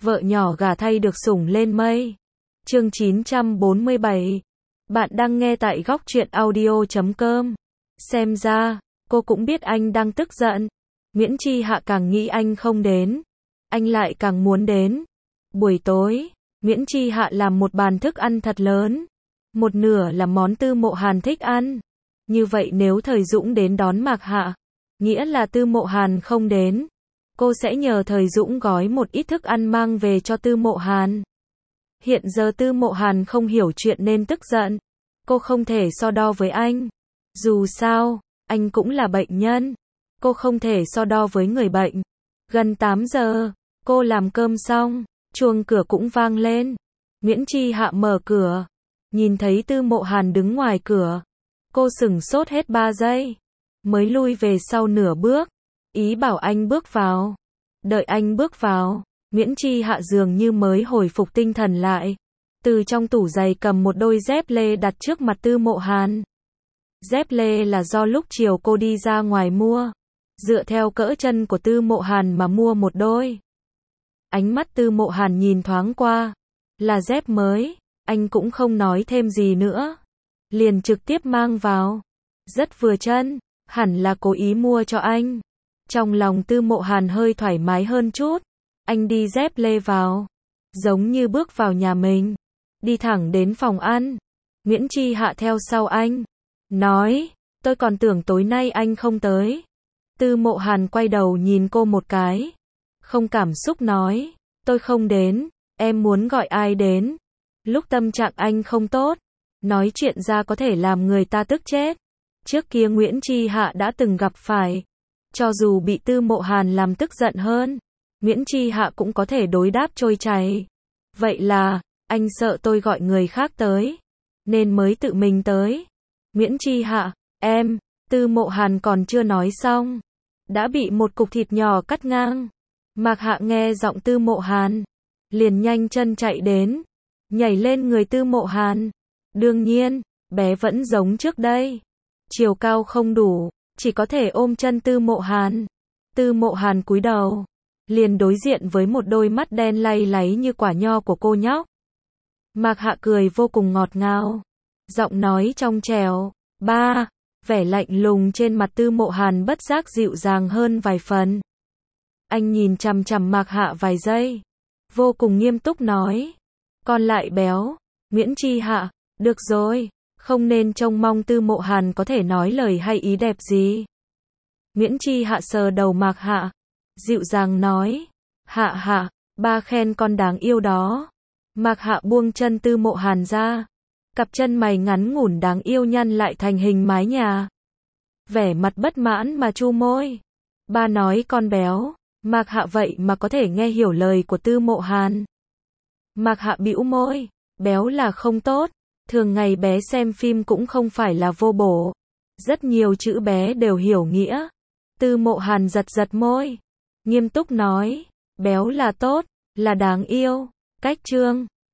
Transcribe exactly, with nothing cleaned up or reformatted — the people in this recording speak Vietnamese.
Vợ nhỏ gả thay được sủng lên mây. Chương chín trăm bốn mươi bảy. Bạn đang nghe tại góc truyện audio chấm com. Xem ra, cô cũng biết anh đang tức giận. Nguyễn Chi Hạ càng nghĩ anh không đến, anh lại càng muốn đến. Buổi tối, Nguyễn Chi Hạ làm một bàn thức ăn thật lớn. Một nửa là món Tư Mộ Hàn thích ăn. Như vậy nếu Thời Dũng đến đón Mạc Hạ, nghĩa là Tư Mộ Hàn không đến, cô sẽ nhờ Thời Dũng gói một ít thức ăn mang về cho Tư Mộ Hàn. Hiện giờ Tư Mộ Hàn không hiểu chuyện nên tức giận. Cô không thể so đo với anh. Dù sao, anh cũng là bệnh nhân. Cô không thể so đo với người bệnh. Gần tám giờ, cô làm cơm xong, chuông cửa cũng vang lên. Nguyễn Chi Hạ mở cửa, nhìn thấy Tư Mộ Hàn đứng ngoài cửa. Cô sửng sốt hết ba giây, mới lui về sau nửa bước, ý bảo anh bước vào. Đợi anh bước vào, Nguyễn Chi Hạ dường như mới hồi phục tinh thần lại. Từ trong tủ giày cầm một đôi dép lê đặt trước mặt Tư Mộ Hàn. Dép lê là do lúc chiều cô đi ra ngoài mua, dựa theo cỡ chân của Tư Mộ Hàn mà mua một đôi. Ánh mắt Tư Mộ Hàn nhìn thoáng qua, là dép mới, anh cũng không nói thêm gì nữa, liền trực tiếp mang vào. Rất vừa chân, hẳn là cố ý mua cho anh. Trong lòng Tư Mộ Hàn hơi thoải mái hơn chút, anh đi dép lê vào, giống như bước vào nhà mình, đi thẳng đến phòng ăn. Nguyễn Chi Hạ theo sau anh, nói, tôi còn tưởng tối nay anh không tới. Tư Mộ Hàn quay đầu nhìn cô một cái, không cảm xúc nói, tôi không đến, em muốn gọi ai đến. Lúc tâm trạng anh không tốt, nói chuyện ra có thể làm người ta tức chết. Trước kia Nguyễn Chi Hạ đã từng gặp phải, cho dù bị Tư Mộ Hàn làm tức giận hơn, Nguyễn Chi Hạ cũng có thể đối đáp trôi chảy. Vậy là, anh sợ tôi gọi người khác tới, nên mới tự mình tới. Nguyễn Chi Hạ, em, Tư Mộ Hàn còn chưa nói xong, đã bị một cục thịt nhỏ cắt ngang. Mạc Hạ nghe giọng Tư Mộ Hàn, liền nhanh chân chạy đến, nhảy lên người Tư Mộ Hàn. Đương nhiên, bé vẫn giống trước đây, chiều cao không đủ, chỉ có thể ôm chân Tư Mộ Hàn. Tư Mộ Hàn cúi đầu, liền đối diện với một đôi mắt đen lay láy như quả nho của cô nhóc. Mạc Hạ cười vô cùng ngọt ngào, giọng nói trong trẻo, ba, vẻ lạnh lùng trên mặt Tư Mộ Hàn bất giác dịu dàng hơn vài phần. Anh nhìn chằm chằm Mạc Hạ vài giây, vô cùng nghiêm túc nói, con lại béo. Nguyễn Chi Hạ, được rồi, không nên trông mong Tư Mộ Hàn có thể nói lời hay ý đẹp gì. Nguyễn Chi Hạ sờ đầu Mạc Hạ, dịu dàng nói, Hạ Hạ, ba khen con đáng yêu đó. Mạc Hạ buông chân Tư Mộ Hàn ra, cặp chân mày ngắn ngủn đáng yêu nhăn lại thành hình mái nhà. Vẻ mặt bất mãn mà chu môi. Ba nói con béo. Mạc Hạ vậy mà có thể nghe hiểu lời của Tư Mộ Hàn. Mạc Hạ bĩu môi, béo là không tốt, thường ngày bé xem phim cũng không phải là vô bổ. Rất nhiều chữ bé đều hiểu nghĩa. Tư Mộ Hàn giật giật môi, nghiêm túc nói, béo là tốt, là đáng yêu. Cách chương